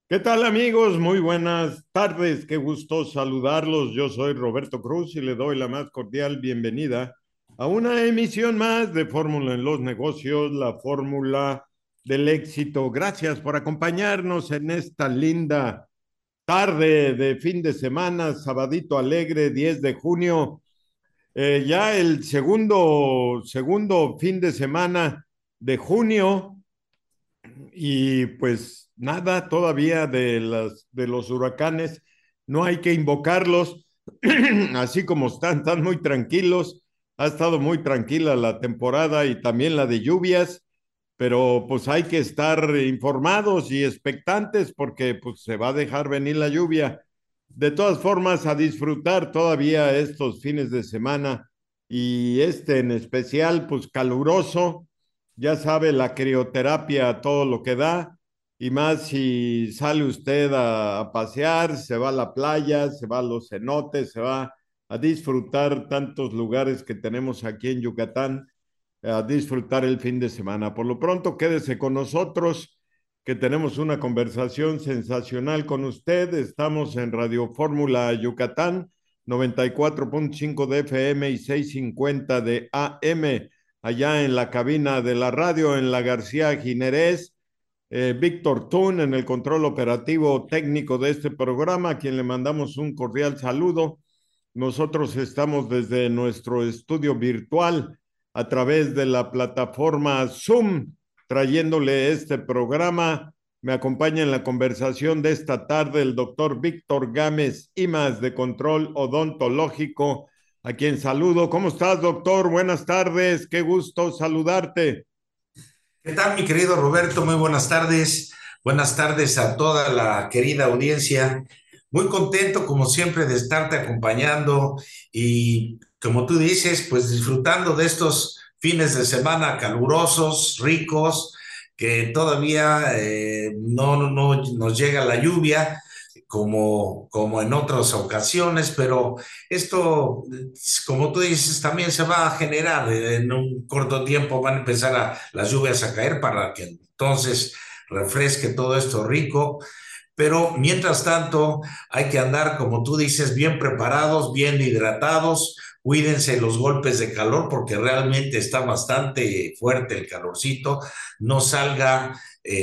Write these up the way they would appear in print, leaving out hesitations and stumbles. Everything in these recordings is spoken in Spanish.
¿Qué tal amigos? Muy buenas tardes, qué gusto saludarlos. Yo soy Roberto Cruz y le doy la más cordial bienvenida a una emisión más de Fórmula en los Negocios, la fórmula del éxito. Gracias por acompañarnos en esta linda tarde de fin de semana, sabadito alegre, 10 de junio. Ya el segundo fin de semana de junio. Y pues nada, todavía de los huracanes, no hay que invocarlos, así como están muy tranquilos. Ha estado muy tranquila la temporada y también la de lluvias, pero pues hay que estar informados y expectantes porque pues se va a dejar venir la lluvia. De todas formas, a disfrutar todavía estos fines de semana y este en especial, pues caluroso, ya sabe, la crioterapia, todo lo que da, y más si sale usted a pasear, se va a la playa, se va a los cenotes, se va a disfrutar tantos lugares que tenemos aquí en Yucatán, a disfrutar el fin de semana. Por lo pronto, quédese con nosotros, que tenemos una conversación sensacional con usted. Estamos en Radio Fórmula Yucatán, 94.5 de FM y 650 de AM allá en la cabina de la radio en la García Ginerés. Víctor Tun en el control operativo técnico de este programa, a quien le mandamos un cordial saludo. Nosotros estamos desde nuestro estudio virtual a través de la plataforma Zoom, trayéndole este programa. Me acompaña en la conversación de esta tarde el doctor Víctor Gámez Imas de Control Odontológico, a quien saludo. ¿Cómo estás, doctor? Buenas tardes, qué gusto saludarte. ¿Qué tal, mi querido Roberto? Muy buenas tardes. Buenas tardes a toda la querida audiencia. Muy contento, como siempre, de estarte acompañando y, como tú dices, pues disfrutando de estos fines de semana calurosos, ricos, que todavía no nos llega la lluvia como en otras ocasiones, pero esto, como tú dices, también se va a generar en un corto tiempo, van a empezar las lluvias a caer para que entonces refresque todo esto rico. Pero mientras tanto, hay que andar, como tú dices, bien preparados, bien hidratados. Cuídense los golpes de calor porque realmente está bastante fuerte el calorcito. No salga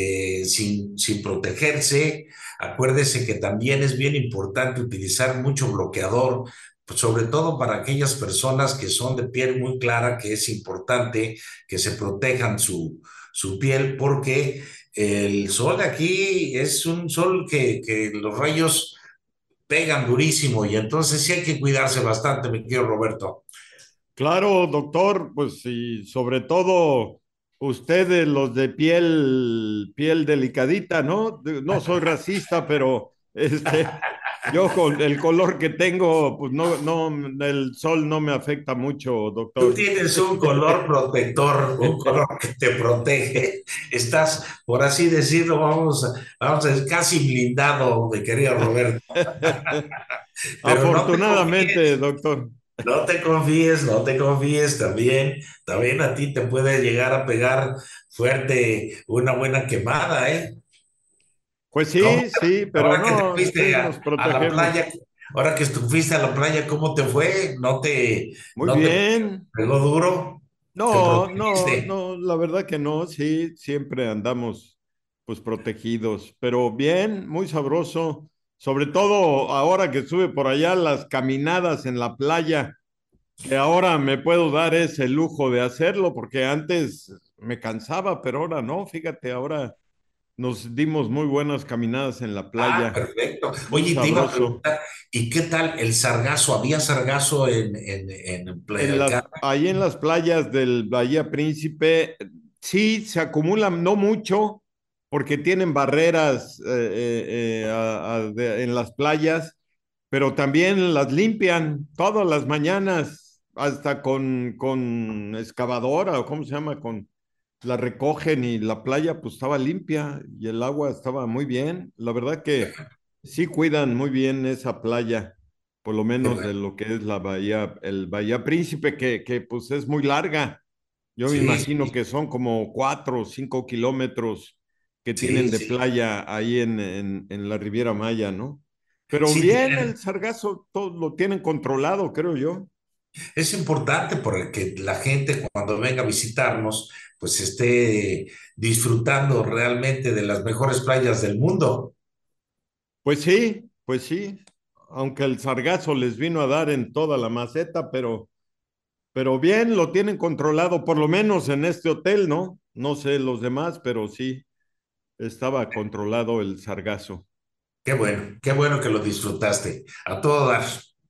sin protegerse. Acuérdese que también es bien importante utilizar mucho bloqueador, pues sobre todo para aquellas personas que son de piel muy clara, que es importante que se protejan su piel porque el sol de aquí es un sol que los rayos pegan durísimo y entonces sí hay que cuidarse bastante, mi querido Roberto. Claro, doctor, pues y sobre todo ustedes, los de piel delicadita, ¿no? No soy racista, pero yo con el color que tengo, pues el sol no me afecta mucho, Tú doctor. tienes un color protector, un color que te protege. Estás, por así decirlo, vamos a decir, casi blindado, mi querido Roberto. Pero no te Afortunadamente, confíes, doctor. no te confíes, no te confíes. También a ti te puede llegar a pegar fuerte una buena quemada, ¿eh? Pues ¿Cómo? sí, sí, pero Ahora que te no, fuiste sí, nos a la protegemos. playa, ahora que fuiste a la playa, ¿cómo te fue? Muy No te bien. pegó duro? ¿Te No, no, protegiste? no, la verdad que no, sí, siempre andamos pues protegidos, pero bien, muy sabroso, sobre todo ahora que estuve por allá, las caminadas en la playa, que ahora me puedo dar ese lujo de hacerlo, porque antes me cansaba, pero ahora no, fíjate, ahora nos dimos muy buenas caminadas en la Ah, playa, perfecto. muy Oye, te iba a sabroso. preguntar, ¿y qué tal el sargazo? ¿Había sargazo en Playa del Carmen? Ahí en las playas del Bahía Príncipe, sí se acumulan, no mucho, porque tienen barreras en las playas, pero también las limpian todas las mañanas, hasta con excavadora, o cómo se llama, la recogen y la playa pues estaba limpia y el agua estaba muy bien. La verdad que sí cuidan muy bien esa playa, por lo Qué menos de bueno. lo que es la bahía, el Bahía Príncipe, que pues es muy larga. Yo me Sí, imagino sí. que son como 4 o 5 kilómetros que tienen Sí, de sí, playa ahí en la Riviera Maya, ¿no? Pero sí, bien, el sargazo todo lo tienen controlado, creo yo. es importante porque la gente cuando venga a visitarnos, pues esté disfrutando realmente de las mejores playas del mundo. Pues sí, aunque el sargazo les vino a dar en toda la maceta, pero bien, lo tienen controlado, por lo menos en este hotel, ¿no? No sé los demás, pero sí, estaba controlado el sargazo. Qué bueno que lo disfrutaste. A todo dar.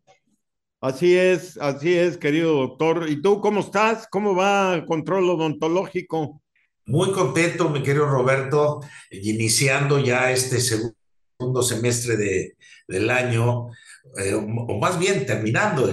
Así es, querido doctor. ¿Y tú cómo estás? ¿Cómo va el control odontológico? Muy contento, mi querido Roberto, iniciando ya este segundo semestre del año, o más bien terminando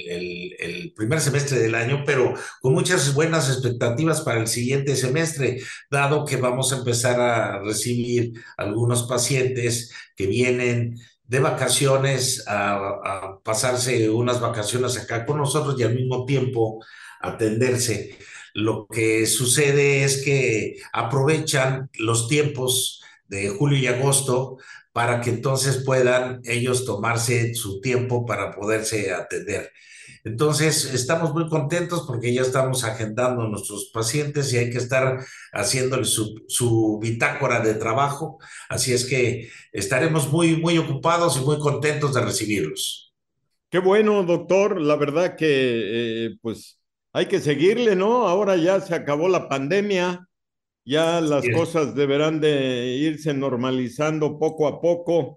el primer semestre del año, pero con muchas buenas expectativas para el siguiente semestre, dado que vamos a empezar a recibir algunos pacientes que vienen de vacaciones a pasarse unas vacaciones acá con nosotros y al mismo tiempo atenderse. Lo que sucede es que aprovechan los tiempos de julio y agosto para que entonces puedan ellos tomarse su tiempo para poderse atender. Entonces, estamos muy contentos porque ya estamos agendando a nuestros pacientes y hay que estar haciéndole su bitácora de trabajo. Así es que estaremos muy ocupados y muy contentos de recibirlos. Qué bueno, doctor. La verdad que pues hay que seguirle, ¿no? Ahora ya se acabó la pandemia, ya las cosas deberán de irse normalizando poco a poco.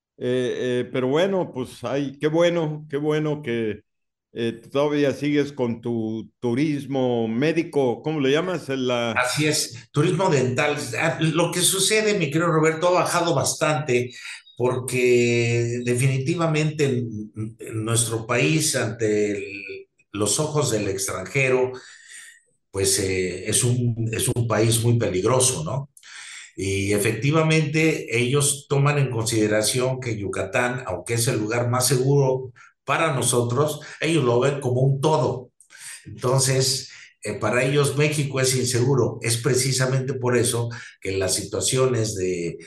Pero bueno, pues ay, qué bueno que todavía sigues con tu turismo médico, ¿cómo le llamas? Así es, turismo dental. Lo que sucede, mi querido Roberto, ha bajado bastante porque definitivamente en nuestro país, ante los ojos del extranjero, pues es un país muy peligroso, ¿no? Y efectivamente ellos toman en consideración que Yucatán, aunque es el lugar más seguro para nosotros, ellos lo ven como un todo. Entonces, para ellos México es inseguro. Es precisamente por eso que las situaciones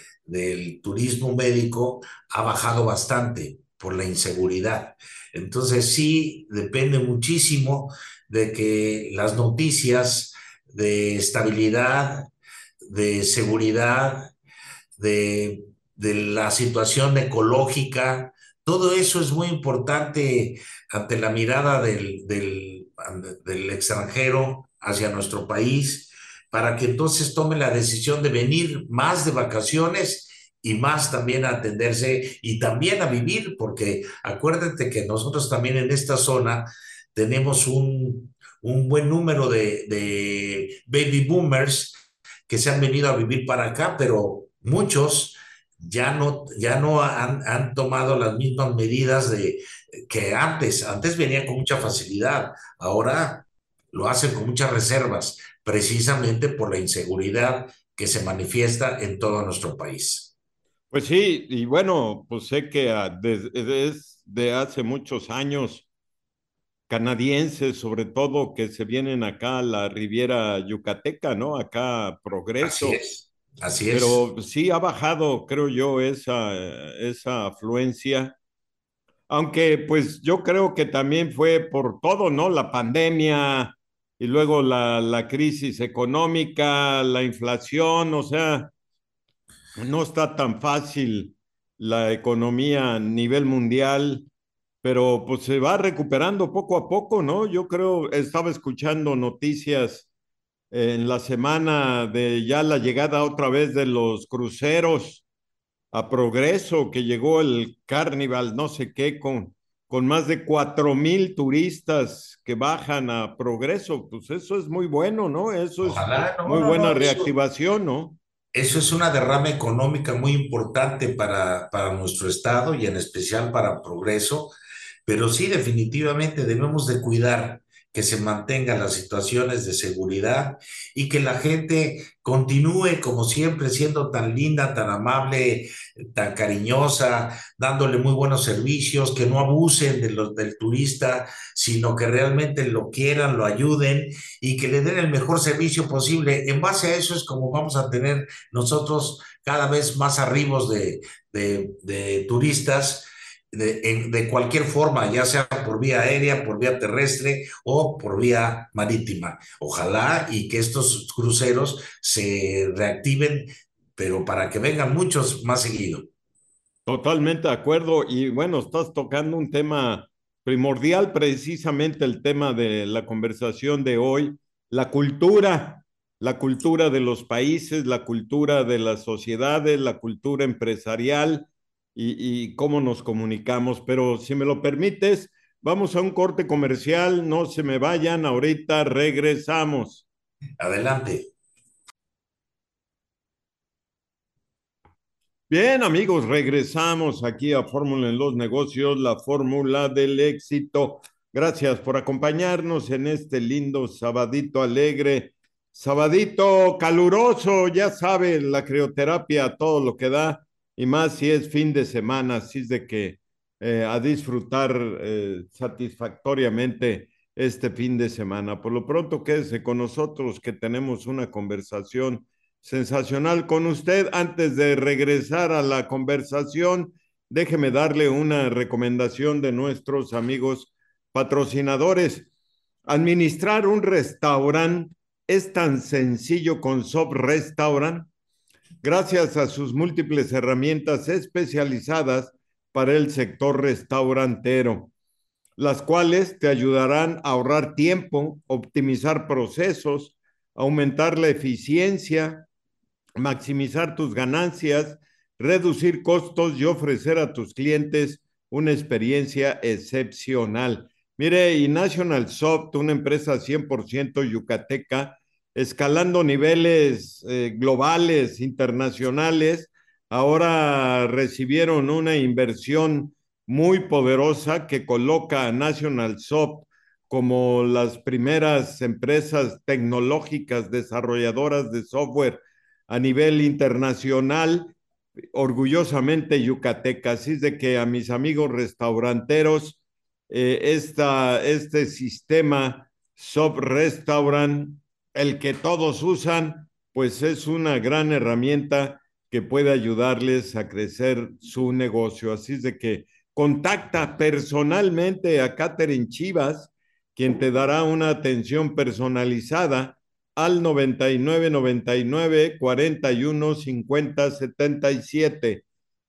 del turismo médico ha bajado bastante por la inseguridad. Entonces, sí, depende muchísimo de que las noticias de estabilidad, de seguridad, de la situación ecológica, todo eso es muy importante ante la mirada del extranjero hacia nuestro país, para que entonces tome la decisión de venir más de vacaciones y más también a atenderse y también a vivir, porque acuérdate que nosotros también en esta zona tenemos un buen número de baby boomers que se han venido a vivir para acá, pero muchos ya no han tomado las mismas medidas que antes. Antes venía con mucha facilidad, ahora lo hacen con muchas reservas, precisamente por la inseguridad que se manifiesta en todo nuestro país. Pues sí, y bueno, pues sé que desde hace muchos años canadienses, sobre todo, que se vienen acá a la Riviera Yucateca, ¿no? Acá a Así Progreso, es, así es. pero sí ha bajado, creo yo, esa afluencia, aunque pues yo creo que también fue por todo, ¿no? La pandemia y luego la crisis económica, la inflación, o sea, no está tan fácil la economía a nivel mundial, pero pues se va recuperando poco a poco, ¿no? Yo creo, estaba escuchando noticias en la semana de ya la llegada otra vez de los cruceros a Progreso, que llegó el Carnival, no sé qué, con más de 4,000 turistas que bajan a Progreso. Pues eso es muy bueno, ¿no? Eso es Ojalá, muy buena eso. reactivación, ¿no? Eso es una derrama económica muy importante para nuestro estado y en especial para Progreso, pero sí definitivamente debemos de cuidar que se mantengan las situaciones de seguridad y que la gente continúe como siempre siendo tan linda, tan amable, tan cariñosa, dándole muy buenos servicios, que no abusen del turista, sino que realmente lo quieran, lo ayuden y que le den el mejor servicio posible. En base a eso es como vamos a tener nosotros cada vez más arribos de turistas de cualquier forma, ya sea por vía aérea, por vía terrestre o por vía marítima. Ojalá y que estos cruceros se reactiven, pero para que vengan muchos más seguido. Totalmente de acuerdo. Y bueno, estás tocando un tema primordial, precisamente el tema de la conversación de hoy, la cultura de los países, la cultura de las sociedades, la cultura empresarial y cómo nos comunicamos. Pero si me lo permites, vamos a un corte comercial, no se me vayan, ahorita regresamos. Adelante. Bien, amigos, regresamos aquí a Fórmula en los Negocios, la fórmula del éxito. Gracias por acompañarnos en este lindo sabadito alegre, sabadito caluroso, ya sabe, la crioterapia, todo lo que da, y más si es fin de semana, así es de que a disfrutar satisfactoriamente este fin de semana. Por lo pronto, quédese con nosotros que tenemos una conversación sensacional con usted. Antes de regresar a la conversación, déjeme darle una recomendación de nuestros amigos patrocinadores. Administrar un restaurante es tan sencillo con Sob Restaurant, gracias a sus múltiples herramientas especializadas para el sector restaurantero, las cuales te ayudarán a ahorrar tiempo, optimizar procesos, aumentar la eficiencia, maximizar tus ganancias, reducir costos y ofrecer a tus clientes una experiencia excepcional. Mire, y National Soft, una empresa 100% yucateca, escalando niveles globales, internacionales, ahora recibieron una inversión muy poderosa que coloca a National Soft como las primeras empresas tecnológicas desarrolladoras de software a nivel internacional, orgullosamente yucateca. Así es de que a mis amigos restauranteros, este sistema Sub Restaurant, el que todos usan, pues es una gran herramienta que puede ayudarles a crecer su negocio. Así es de que contacta personalmente a Catherine Chivas, quien te dará una atención personalizada al 99 99 41 50 77,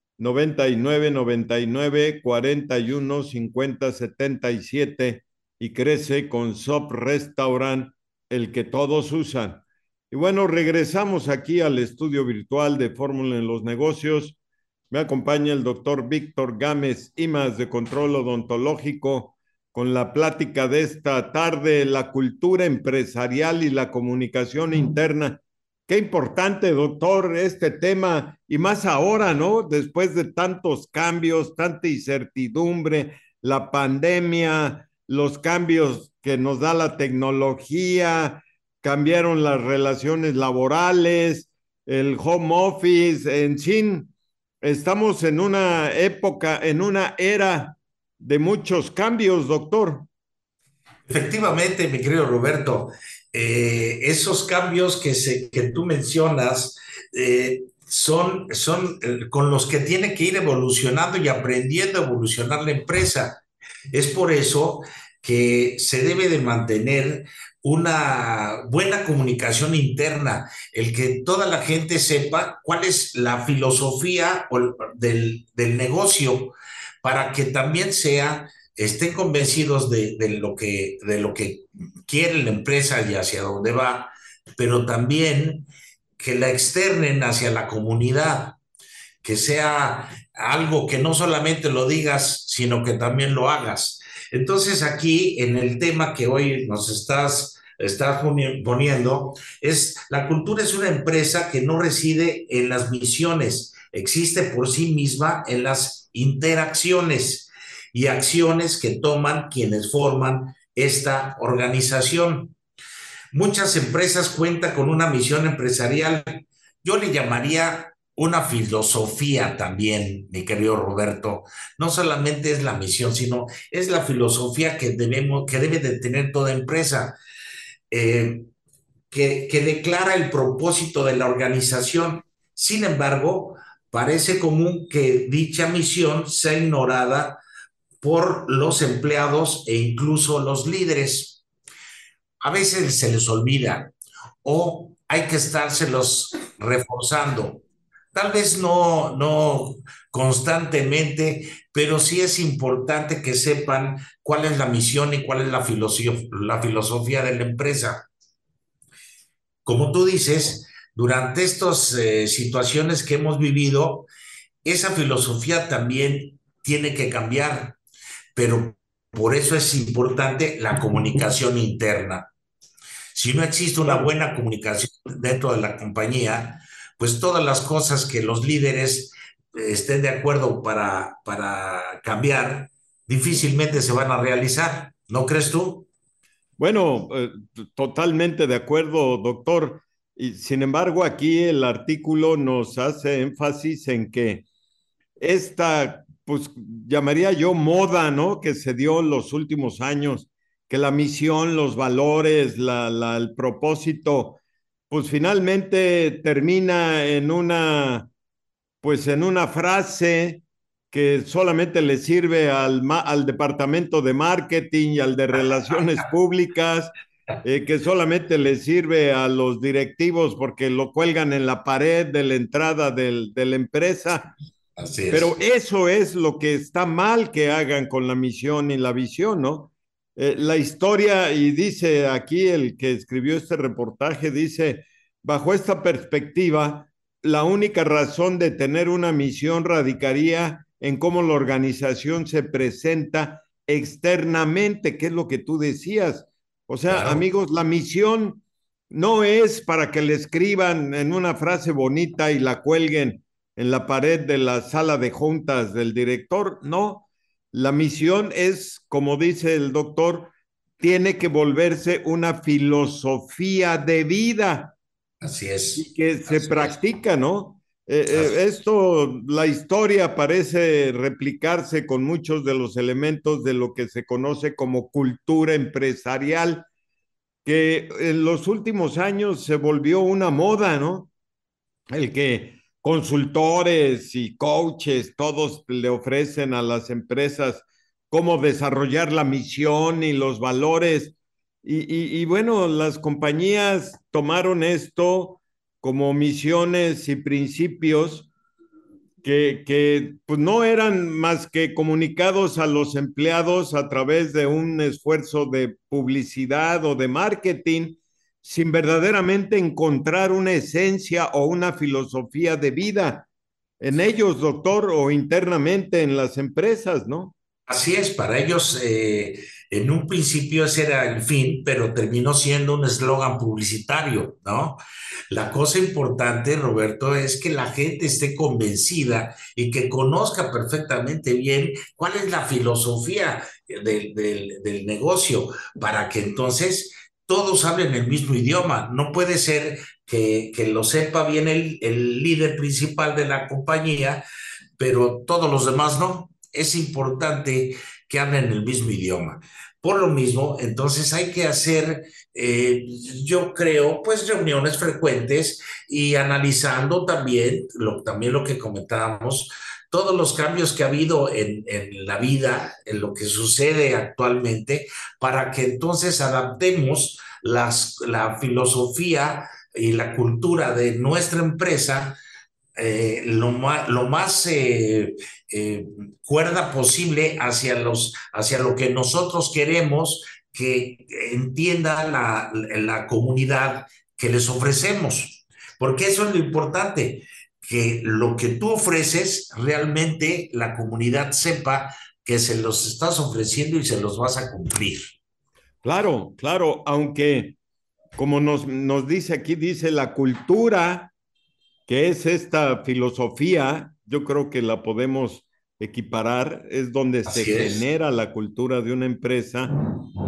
99 99 41 50 77, y crece con Sop Restaurant, el que todos usan. Y bueno, regresamos aquí al estudio virtual de Fórmula en los Negocios. Me acompaña el doctor Víctor Gámez Imas, de Control Odontológico, con la plática de esta tarde, la cultura empresarial y la comunicación interna. Qué importante, doctor, este tema, y más ahora, ¿no? Después de tantos cambios, tanta incertidumbre, la pandemia, los cambios que nos da la tecnología, cambiaron las relaciones laborales, el home office, en fin, estamos en una época, en una era de muchos cambios, doctor. Efectivamente, mi querido Roberto, esos cambios que tú mencionas son con los que tiene que ir evolucionando y aprendiendo a evolucionar la empresa. Es por eso que se debe de mantener una buena comunicación interna, el que toda la gente sepa cuál es la filosofía del negocio, para que también estén convencidos de lo que quiere la empresa y hacia dónde va, pero también que la externen hacia la comunidad, que sea algo que no solamente lo digas, sino que también lo hagas. Entonces aquí en el tema que hoy estás poniendo, es la cultura es una empresa que no reside en las misiones, existe por sí misma en las interacciones y acciones que toman quienes forman esta organización. Muchas empresas cuentan con una misión empresarial. Yo le llamaría una filosofía también, mi querido Roberto. No solamente es la misión, sino es la filosofía que debe de tener toda empresa, eh, que declara el propósito de la organización. Sin embargo, parece común que dicha misión sea ignorada por los empleados e incluso los líderes. A veces se les olvida o hay que estárselos reforzando. Tal vez no constantemente, pero sí es importante que sepan cuál es la misión y cuál es la filosofía de la empresa. Como tú dices, durante estas situaciones que hemos vivido, esa filosofía también tiene que cambiar, pero por eso es importante la comunicación interna. Si no existe una Claro. buena comunicación dentro de la compañía, pues todas las cosas que los líderes estén de acuerdo para cambiar, difícilmente se van a realizar. ¿No crees tú? Bueno, totalmente de acuerdo, doctor. Y sin embargo, aquí el artículo nos hace énfasis en que esta, pues llamaría yo moda, ¿no? Que se dio en los últimos años, que la misión, los valores, el propósito, pues finalmente termina en pues en una frase que solamente le sirve al departamento de marketing y al de relaciones públicas, que solamente le sirve a los directivos porque lo cuelgan en la pared de la entrada de la empresa. Así Pero es. eso es lo que está mal que hagan con la misión y la visión, ¿no? La historia, y dice aquí el que escribió este reportaje, dice, bajo esta perspectiva, la única razón de tener una misión radicaría en cómo la organización se presenta externamente, que es lo que tú decías. O sea, Claro, amigos, la misión no es para que le escriban en una frase bonita y la cuelguen en la pared de la sala de juntas del director. No, la misión es, como dice el doctor, tiene que volverse una filosofía de vida así y es, que se así es. practica, ¿no? Así Esto, la historia parece replicarse con muchos de los elementos de lo que se conoce como cultura empresarial, que en los últimos años se volvió una moda, ¿no? El que consultores y coaches, todos le ofrecen a las empresas cómo desarrollar la misión y los valores. Y bueno, las compañías tomaron esto como misiones y principios que pues no eran más que comunicados a los empleados a través de un esfuerzo de publicidad o de marketing, sin verdaderamente encontrar una esencia o una filosofía de vida en ellos, doctor, o internamente en las empresas, ¿no? Así es, para ellos en un principio ese era el fin, pero terminó siendo un eslogan publicitario, ¿no? La cosa importante, Roberto, es que la gente esté convencida y que conozca perfectamente bien cuál es la filosofía del negocio, para que entonces todos hablen el mismo idioma. No puede ser que lo sepa bien el líder principal de la compañía, pero todos los demás no. Es importante que hablen el mismo idioma. Por lo mismo, entonces hay que hacer, yo creo, pues reuniones frecuentes y analizando también lo que comentábamos, todos los cambios que ha habido en la vida, en lo que sucede actualmente, para que entonces adaptemos la filosofía y la cultura de nuestra empresa lo más eh, cuerda posible hacia lo que nosotros queremos que entienda la comunidad que les ofrecemos. Porque eso es lo importante, que lo que tú ofreces realmente la comunidad sepa que se los estás ofreciendo y se los vas a cumplir. Claro, claro, aunque como nos dice aquí, dice la cultura, que es esta filosofía, yo creo que la podemos equiparar, es donde se Así es. genera la cultura de una empresa.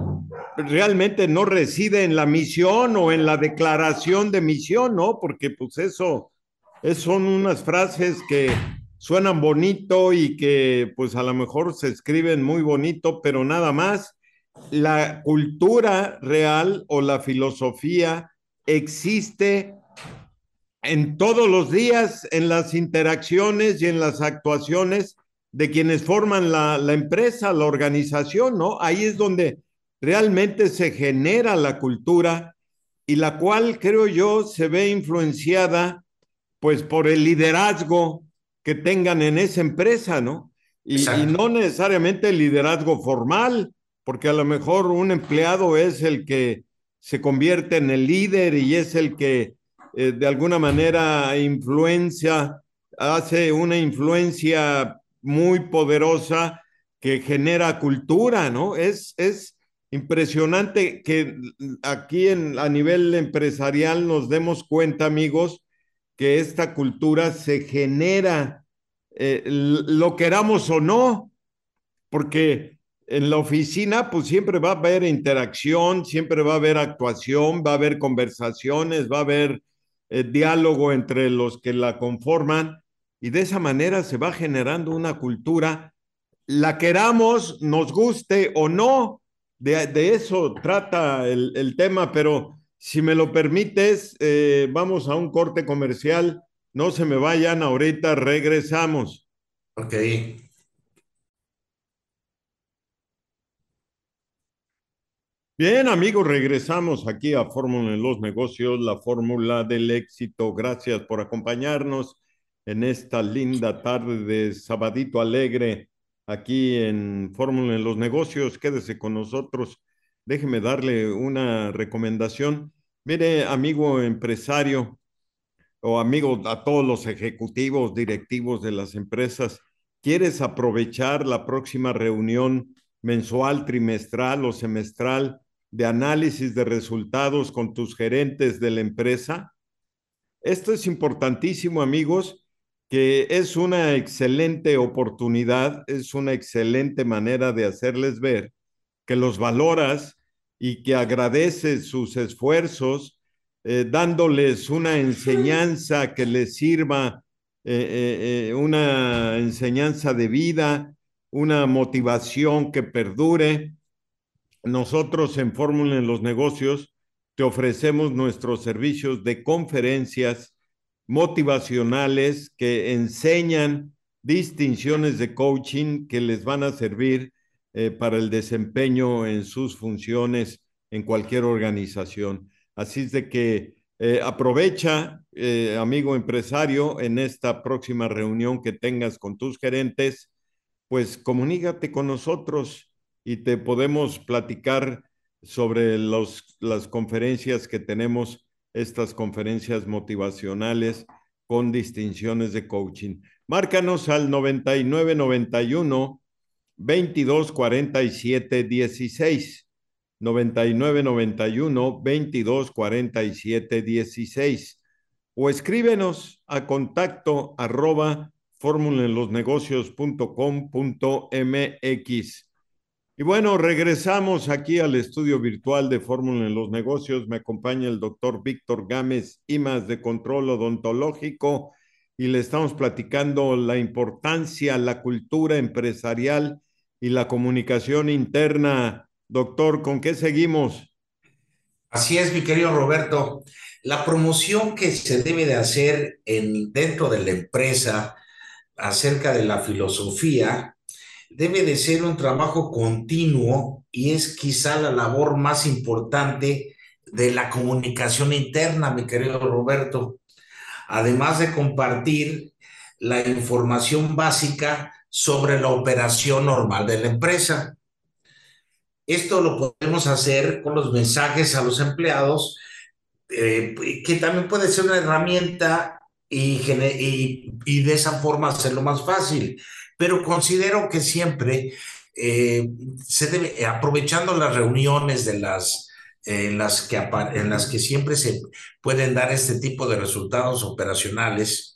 realmente no reside en la misión o en la declaración de misión, ¿no? Porque pues eso son unas frases que suenan bonito y que pues a lo mejor se escriben muy bonito, pero nada más. La cultura real o la filosofía existe en todos los días, en las interacciones y en las actuaciones de quienes forman la empresa, la organización, ¿no? Ahí es donde realmente se genera la cultura y la cual creo yo se ve influenciada pues por el liderazgo que tengan en esa empresa, ¿no? Y Exacto. no necesariamente el liderazgo formal, porque a lo mejor un empleado es el que se convierte en el líder y es el que de alguna manera influencia, hace una influencia muy poderosa que genera cultura, ¿no? Es impresionante que aquí a nivel empresarial nos demos cuenta, amigos, que esta cultura se genera, lo queramos o no, porque en la oficina pues siempre va a haber interacción, siempre va a haber actuación, va a haber conversaciones, va a haber diálogo entre los que la conforman y de esa manera se va generando una cultura, la queramos, nos guste o no, de eso trata el tema, pero si me lo permites, vamos a un corte comercial, no se me vayan, ahorita regresamos. Ok. Bien, amigos, regresamos aquí a Fórmula en los Negocios, la fórmula del éxito. Gracias por acompañarnos en esta linda tarde de sabadito alegre aquí en Fórmula en los Negocios. Quédese con nosotros. Déjeme darle una recomendación. Mire, amigo empresario, o amigos a todos los ejecutivos, directivos de las empresas, ¿quieres aprovechar la próxima reunión mensual, trimestral o semestral de análisis de resultados con tus gerentes de la empresa? Esto es importantísimo, amigos, que es una excelente oportunidad, es una excelente manera de hacerles ver que los valoras y que agradeces sus esfuerzos, dándoles una enseñanza que les sirva, una enseñanza de vida, una motivación que perdure. Nosotros en Fórmula en los Negocios te ofrecemos nuestros servicios de conferencias motivacionales que enseñan distinciones de coaching que les van a servir para el desempeño en sus funciones en cualquier organización. Así es de que aprovecha, amigo empresario, en esta próxima reunión que tengas con tus gerentes, pues comunícate con nosotros y te podemos platicar sobre las conferencias que tenemos, estas conferencias motivacionales con distinciones de coaching. Márcanos al 9991 22 47 16. 9991 22 47 16 o escríbenos a contacto arroba formulaenlosnegocios.com.mx. Y bueno, regresamos aquí al estudio virtual de Fórmula en los Negocios. Me acompaña el doctor Víctor Gámez, IMAS de Control Odontológico, y le estamos platicando la importancia, la cultura empresarial y la comunicación interna. Doctor, ¿con qué seguimos? Así es, mi querido Roberto. La promoción que se debe de hacer dentro de la empresa acerca de la filosofía debe de ser un trabajo continuo y es quizá la labor más importante de la comunicación interna, mi querido Roberto. Además de compartir la información básica sobre la operación normal de la empresa. Esto lo podemos hacer con los mensajes a los empleados, que también puede ser una herramienta y de esa forma hacerlo más fácil. Pero considero que siempre eh, se debe, aprovechando las reuniones en las que siempre se pueden dar este tipo de resultados operacionales,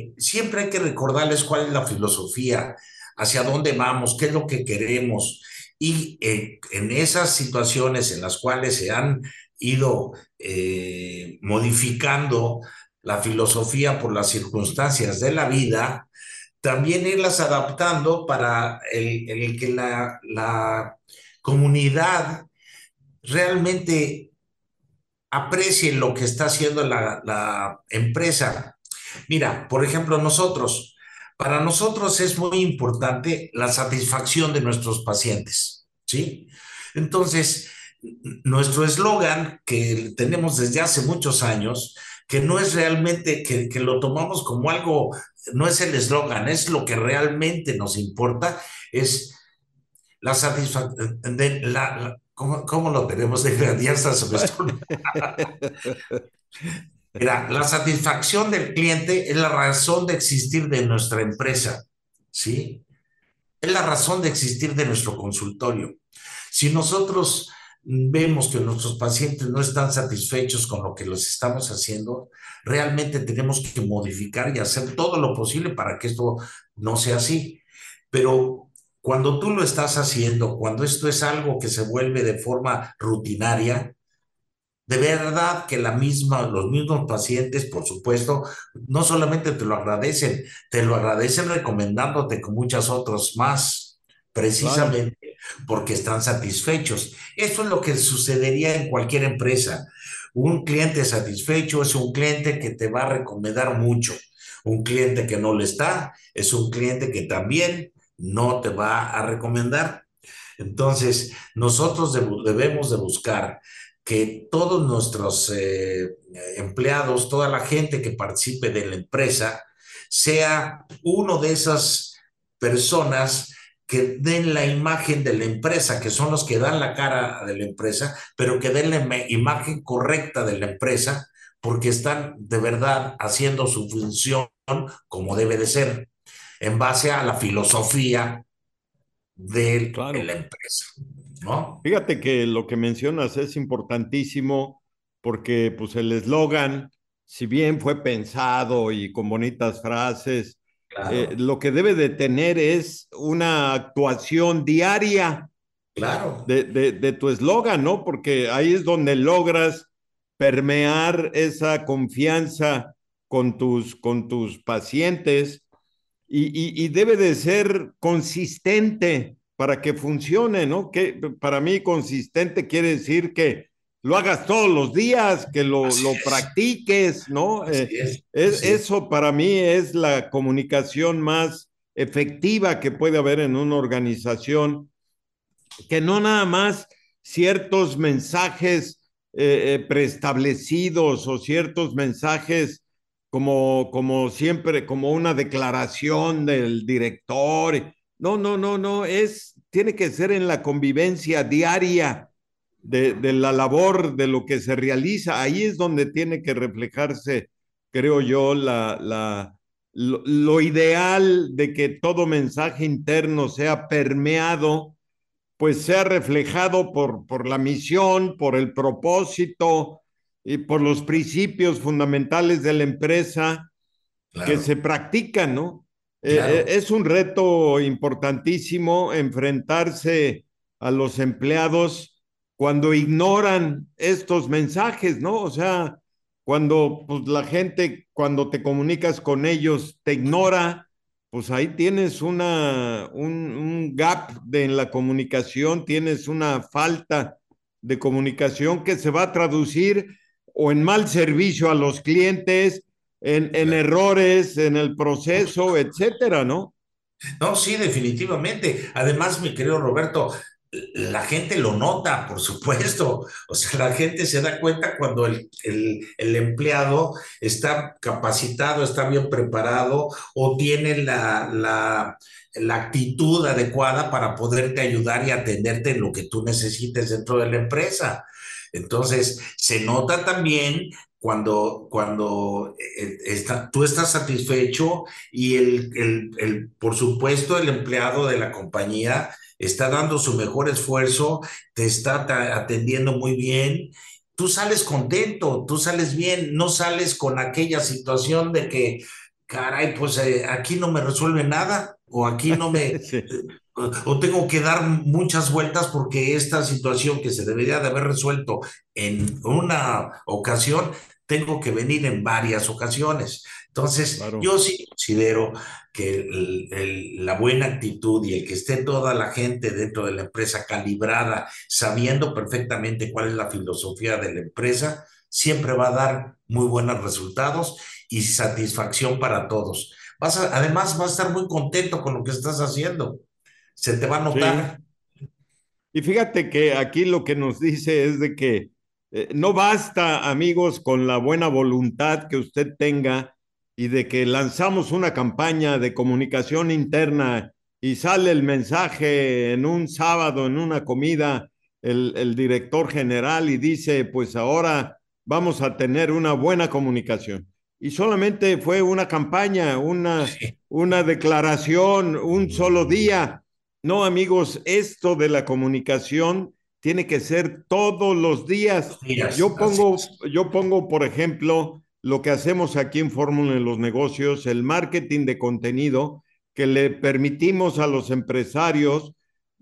siempre hay que recordarles cuál es la filosofía, hacia dónde vamos, qué es lo que queremos. Y en esas situaciones en las cuales se han ido modificando la filosofía por las circunstancias de la vida, también irlas adaptando para el que la comunidad realmente aprecie lo que está haciendo la empresa. Mira, por ejemplo, para nosotros es muy importante la satisfacción de nuestros pacientes, ¿sí? Entonces, nuestro eslogan que tenemos desde hace muchos años, que no es realmente, que lo tomamos como algo, no es el eslogan, es lo que realmente nos importa, es la satisfacción de ¿cómo lo tenemos? Ya hasta se me está. Mira, la satisfacción del cliente es la razón de existir de nuestra empresa, ¿sí? Es la razón de existir de nuestro consultorio. Si nosotros vemos que nuestros pacientes no están satisfechos con lo que los estamos haciendo, realmente tenemos que modificar y hacer todo lo posible para que esto no sea así. Pero cuando tú lo estás haciendo, cuando esto es algo que se vuelve de forma rutinaria, de verdad que los mismos pacientes, por supuesto, no solamente te lo agradecen recomendándote con muchas otras más, Claro. precisamente porque están satisfechos. Eso es lo que sucedería en cualquier empresa. Un cliente satisfecho es un cliente que te va a recomendar mucho. Un cliente que no le está es un cliente que también no te va a recomendar. Entonces, nosotros debemos de buscar que todos nuestros empleados, toda la gente que participe de la empresa, sea uno de esas personas que den la imagen de la empresa, que son los que dan la cara de la empresa, pero que den la imagen correcta de la empresa, porque están de verdad haciendo su función como debe de ser, en base a la filosofía de la Claro. empresa, ¿no? Fíjate que lo que mencionas es importantísimo porque pues el eslogan, si bien fue pensado y con bonitas frases, Claro, lo que debe de tener es una actuación diaria claro, de tu eslogan, ¿no? Porque ahí es donde logras permear esa confianza con tus pacientes y debe de ser consistente para que funcione, ¿no? Que para mí consistente quiere decir que lo hagas todos los días, que así lo es, practiques, ¿no? así es, así es, Eso para mí es la comunicación más efectiva que puede haber en una organización, que no nada más ciertos mensajes preestablecidos o ciertos mensajes como siempre, como una declaración del director. No, no, no, no, tiene que ser en la convivencia diaria de la labor, de lo que se realiza. Ahí es donde tiene que reflejarse, creo yo, lo ideal de que todo mensaje interno sea permeado, pues sea reflejado por la misión, por el propósito y por los principios fundamentales de la empresa que se claro, practican, ¿no? claro, Es un reto importantísimo enfrentarse a los empleados cuando ignoran estos mensajes, ¿no? O sea, cuando pues, la gente, cuando te comunicas con ellos, te ignora, pues ahí tienes un gap en la comunicación, tienes una falta de comunicación que se va a traducir o en mal servicio a los clientes, en claro. errores en el proceso, etcétera, ¿no? No, sí, definitivamente. Además, mi querido Roberto, la gente lo nota, por supuesto. O sea, la gente se da cuenta cuando el empleado está capacitado, está bien preparado o tiene la actitud adecuada para poderte ayudar y atenderte en lo que tú necesites dentro de la empresa. Entonces, se nota también cuando tú estás satisfecho y por supuesto, el empleado de la compañía está dando su mejor esfuerzo, te está atendiendo muy bien. Tú sales contento, tú sales bien, no sales con aquella situación de que, caray, pues aquí no me resuelve nada o aquí no me, Sí. o tengo que dar muchas vueltas porque esta situación que se debería de haber resuelto en una ocasión, tengo que venir en varias ocasiones. Entonces, Claro. yo sí considero que la buena actitud y el que esté toda la gente dentro de la empresa calibrada, sabiendo perfectamente cuál es la filosofía de la empresa, siempre va a dar muy buenos resultados y satisfacción para todos. Además, vas a estar muy contento con lo que estás haciendo. Se te va a Sí. notar. Y fíjate que aquí lo que nos dice es de que no basta, amigos, con la buena voluntad que usted tenga y de que lanzamos una campaña de comunicación interna y sale el mensaje en un sábado, en una comida, el director general y dice, pues ahora vamos a tener una buena comunicación. Y solamente fue una campaña, una declaración, un solo día. No, amigos, esto de la comunicación tiene que ser todos los días. Días, así es. Yo pongo, por ejemplo, lo que hacemos aquí en Fórmula en los negocios, el marketing de contenido, que le permitimos a los empresarios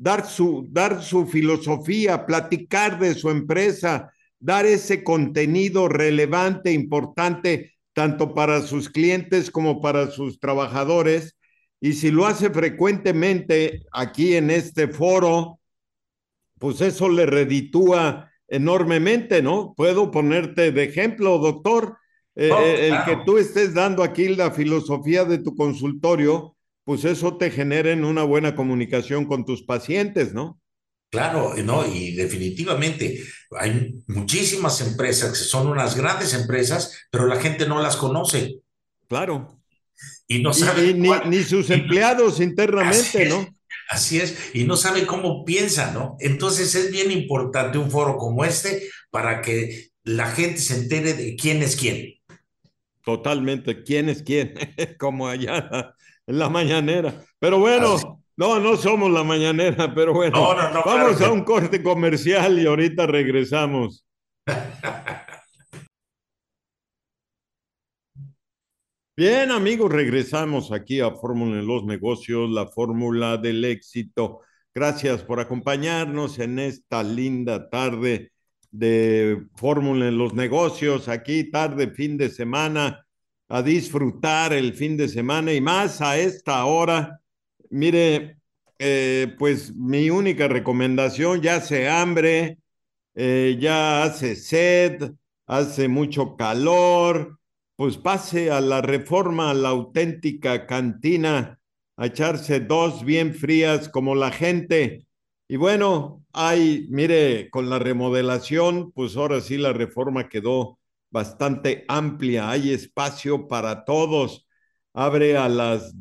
dar su filosofía, platicar de su empresa, dar ese contenido relevante, importante, tanto para sus clientes como para sus trabajadores. Y si lo hace frecuentemente aquí en este foro, pues eso le reditúa enormemente, ¿no? Puedo ponerte de ejemplo, doctor, Oh, el que claro, tú estés dando aquí la filosofía de tu consultorio, pues eso te genera en una buena comunicación con tus pacientes, ¿no? claro, no, y definitivamente hay muchísimas empresas que son unas grandes empresas, pero la gente no las conoce Claro. y no Y sabe cuál, ni sus y no- empleados así internamente, es, ¿no? así es, y no sabe cómo piensan, ¿no? Entonces es bien importante un foro como este para que la gente se entere de quién es quién. Totalmente, ¿quién es quién? Como allá en la mañanera. Pero Así. bueno, no, no somos la mañanera, pero No, bueno, no, no, claro vamos a que un corte comercial y ahorita regresamos. Bien, amigos, regresamos aquí a Fórmula en los Negocios, la fórmula del éxito. Gracias por acompañarnos en esta linda tarde de Fórmula en los Negocios, aquí tarde, fin de semana, a disfrutar el fin de semana y más a esta hora. Mire, pues mi única recomendación, ya hace hambre, ya hace sed, hace mucho calor, pues pase a la Reforma, a la auténtica cantina, a echarse dos bien frías como la gente. Y bueno, hay, mire, con la remodelación, pues ahora sí la Reforma quedó bastante amplia, hay espacio para todos. Abre a las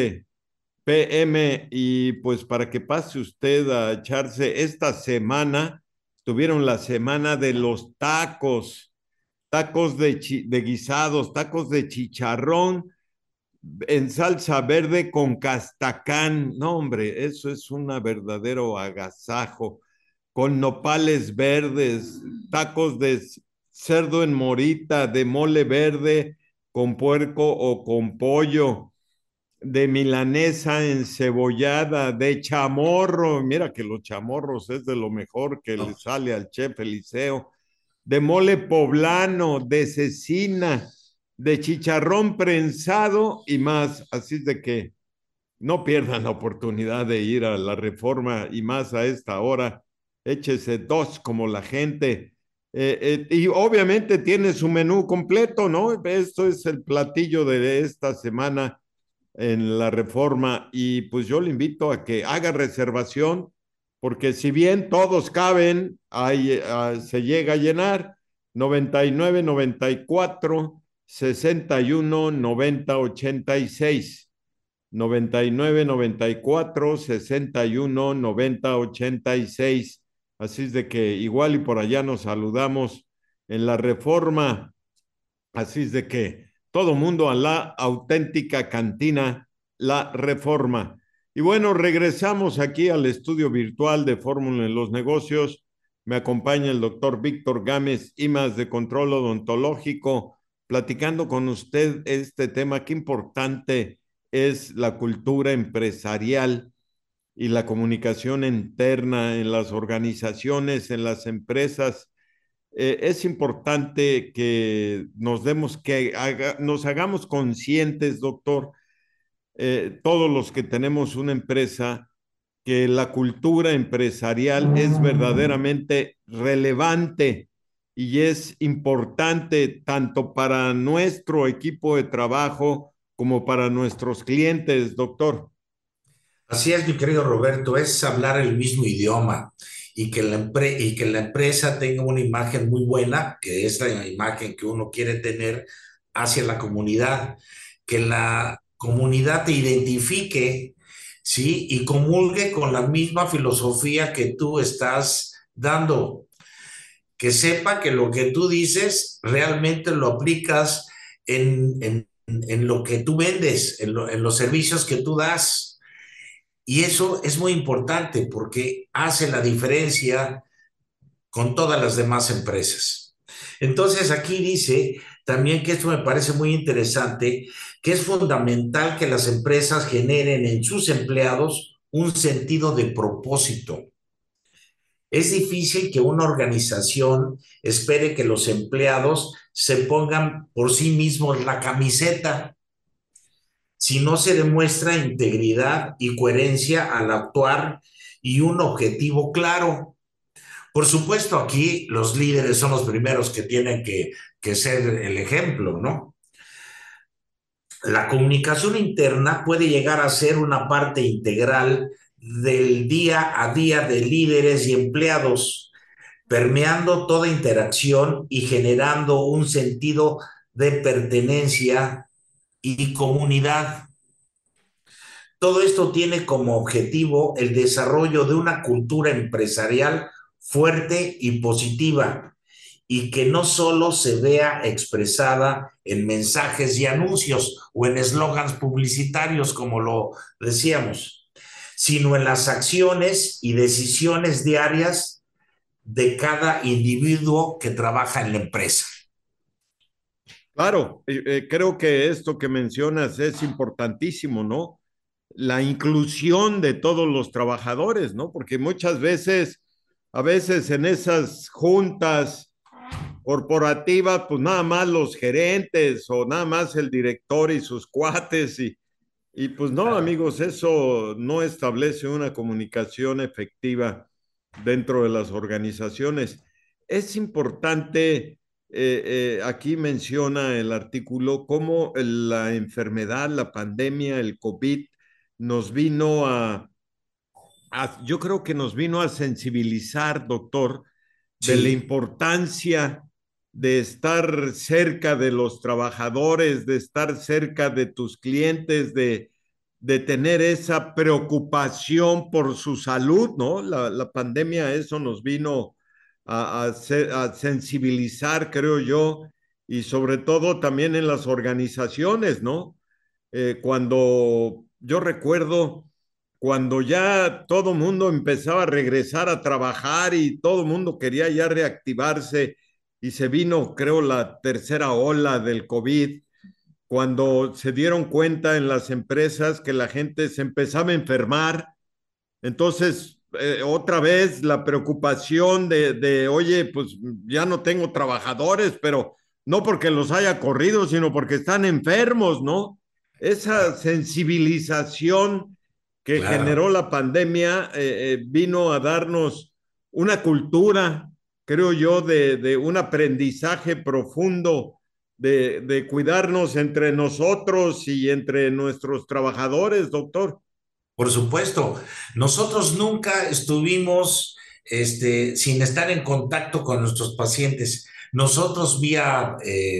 12 p.m. y pues para que pase usted a echarse esta semana, tuvieron la semana de los tacos, tacos de guisados, tacos de chicharrón en salsa verde con castacán. No, hombre, eso es un verdadero agasajo. Con nopales verdes, tacos de cerdo en morita, de mole verde con puerco o con pollo, de milanesa encebollada, de chamorro. Mira que los chamorros es de lo mejor que le no. sale al chef Eliseo, de mole poblano, de cecina, de chicharrón prensado y más. Así es de que no pierdan la oportunidad de ir a la Reforma y más a esta hora. Échese dos como la gente. Y obviamente tiene su menú completo, ¿no? Esto es el platillo de esta semana en la Reforma y pues yo le invito a que haga reservación porque si bien todos caben, se llega a llenar 99 94 61 90 86, 99 94 61 90 86. Así es de que igual y por allá nos saludamos en la Reforma. Así es de que todo mundo a la auténtica cantina, la Reforma. Y bueno, regresamos aquí al estudio virtual de Fórmula en los Negocios. Me acompaña el doctor Víctor Gámez, IMAS de Control Odontológico, platicando con usted este tema. Qué importante es la cultura empresarial y la comunicación interna en las organizaciones, en las empresas. Es importante que nos hagamos conscientes, doctor, todos los que tenemos una empresa, que la cultura empresarial es verdaderamente relevante y es importante tanto para nuestro equipo de trabajo como para nuestros clientes, doctor. Así es, mi querido Roberto, es hablar el mismo idioma y que y que la empresa tenga una imagen muy buena, que es la imagen que uno quiere tener hacia la comunidad, que la comunidad te identifique, ¿sí? Y comulgue con la misma filosofía que tú estás dando, que sepa que lo que tú dices realmente lo aplicas en lo que tú vendes, en los servicios que tú das. Y eso es muy importante porque hace la diferencia con todas las demás empresas. Entonces aquí dice también que esto me parece muy interesante, que es fundamental que las empresas generen en sus empleados un sentido de propósito. Es difícil que una organización espere que los empleados se pongan por sí mismos la camiseta si no se demuestra integridad y coherencia al actuar y un objetivo claro. Por supuesto, aquí los líderes son los primeros que tienen que ser el ejemplo, ¿no? La comunicación interna puede llegar a ser una parte integral del día a día de líderes y empleados, permeando toda interacción y generando un sentido de pertenencia y comunidad. Todo esto tiene como objetivo el desarrollo de una cultura empresarial fuerte y positiva y que no solo se vea expresada en mensajes y anuncios o en eslogans publicitarios, como lo decíamos, sino en las acciones y decisiones diarias de cada individuo que trabaja en la empresa. Claro, creo que esto que mencionas es importantísimo, ¿no? La inclusión de todos los trabajadores, ¿no? Porque muchas veces, a veces en esas juntas corporativas, pues nada más los gerentes o nada más el director y sus cuates y pues no, amigos, eso no establece una comunicación efectiva dentro de las organizaciones. Es importante, aquí menciona el artículo, cómo la enfermedad, la pandemia, el COVID, nos vino yo creo que nos vino a sensibilizar, doctor, de la Sí, importancia de estar cerca de los trabajadores, de estar cerca de tus clientes, de tener esa preocupación por su salud, ¿no? La pandemia, eso nos vino a sensibilizar, creo yo, y sobre todo también en las organizaciones, ¿no? Cuando yo recuerdo cuando ya todo mundo empezaba a regresar a trabajar y todo mundo quería ya reactivarse y se vino, creo, la tercera ola del COVID, cuando se dieron cuenta en las empresas que la gente se empezaba a enfermar, entonces otra vez la preocupación oye, pues ya no tengo trabajadores, pero no porque los haya corrido, sino porque están enfermos, ¿no? Esa sensibilización que claro. generó la pandemia vino a darnos una cultura, creo yo, de un aprendizaje profundo de cuidarnos entre nosotros y entre nuestros trabajadores, doctor. Por supuesto, nosotros nunca estuvimos sin estar en contacto con nuestros pacientes. Nosotros vía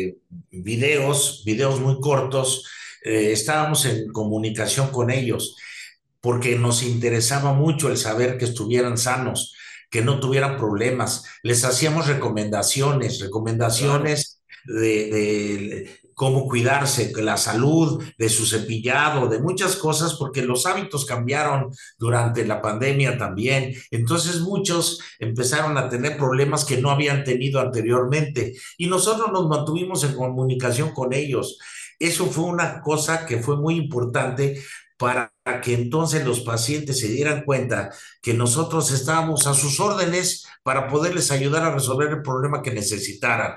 videos muy cortos, estábamos en comunicación con ellos porque nos interesaba mucho el saber que estuvieran sanos, que no tuvieran problemas. Les hacíamos Claro. recomendaciones de cómo cuidarse, de la salud, de su cepillado, de muchas cosas, porque los hábitos cambiaron durante la pandemia también. Entonces muchos empezaron a tener problemas que no habían tenido anteriormente y nosotros nos mantuvimos en comunicación con ellos. Eso fue una cosa que fue muy importante para que entonces los pacientes se dieran cuenta que nosotros estábamos a sus órdenes para poderles ayudar a resolver el problema que necesitaran.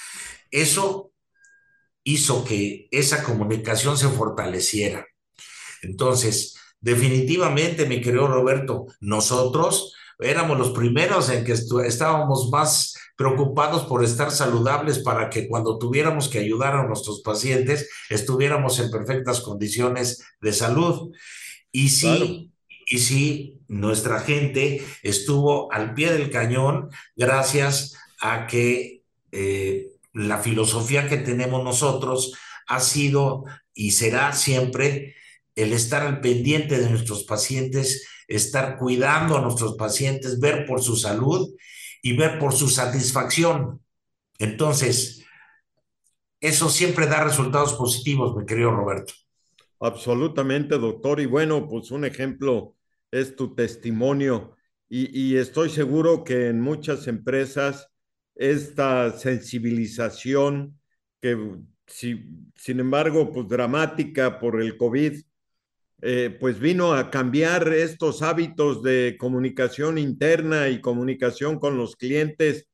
Eso hizo que esa comunicación se fortaleciera. Entonces, definitivamente, mi querido Roberto, nosotros éramos los primeros en que estábamos más preocupados por estar saludables para que cuando tuviéramos que ayudar a nuestros pacientes estuviéramos en perfectas condiciones de salud. Y Claro. sí, y sí, nuestra gente estuvo al pie del cañón gracias a que la filosofía que tenemos nosotros ha sido y será siempre el estar al pendiente de nuestros pacientes, estar cuidando a nuestros pacientes, ver por su salud y ver por su satisfacción. Entonces, eso siempre da resultados positivos, mi querido Roberto. Absolutamente, doctor. Y bueno, pues un ejemplo es tu testimonio y estoy seguro que en muchas empresas esta sensibilización que, sin embargo, pues dramática por el COVID, pues vino a cambiar estos hábitos de comunicación interna y comunicación con los clientes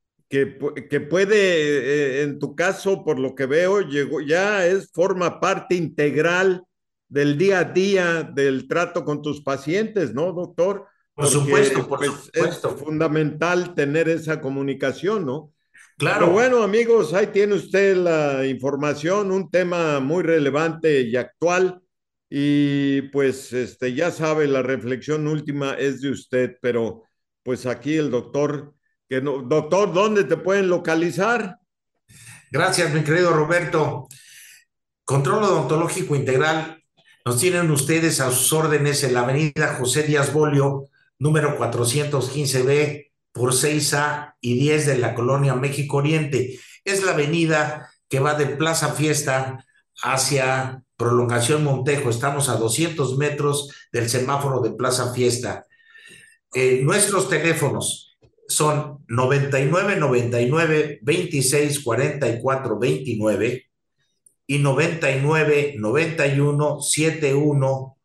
que puede, en tu caso, por lo que veo, llegó, ya forma parte integral del día a día del trato con tus pacientes, ¿no, doctor? Por Porque supuesto, por pues es supuesto. fundamental tener esa comunicación, ¿no? Pero Claro, bueno, amigos, ahí tiene usted la información, un tema muy relevante y actual. Y pues ya sabe, la reflexión última es de usted, pero pues aquí el doctor, que no, doctor, ¿dónde te pueden localizar? gracias, mi querido Roberto. Control odontológico integral, nos tienen ustedes a sus órdenes en la avenida José Díaz Bolio, número 415B, por 6A y 10 de la colonia México Oriente. Es la avenida que va de Plaza Fiesta hacia Prolongación Montejo. Estamos a 200 metros del semáforo de Plaza Fiesta. Nuestros teléfonos son 99 26 44 29 y 99 91 71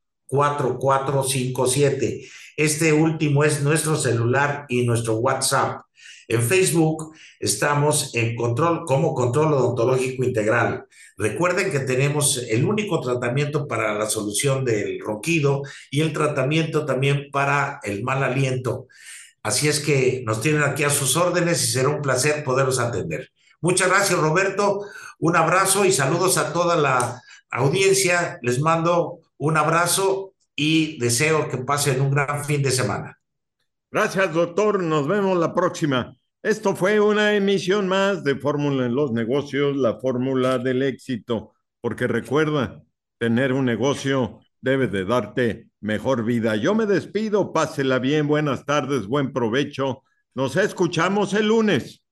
4457. Este último es nuestro celular y nuestro WhatsApp. En Facebook estamos en como Control Odontológico Integral. Recuerden que tenemos el único tratamiento para la solución del ronquido y el tratamiento también para el mal aliento. Así es que nos tienen aquí a sus órdenes y será un placer poderlos atender. Muchas gracias, Roberto. Un abrazo y saludos a toda la audiencia. Les mando un abrazo y deseo que pasen un gran fin de semana. Gracias, doctor. Nos vemos la próxima. Esto fue una emisión más de Fórmula en los Negocios, la fórmula del éxito, porque recuerda, tener un negocio debe de darte mejor vida. Yo me despido, pásela bien, buenas tardes, buen provecho. Nos escuchamos el lunes.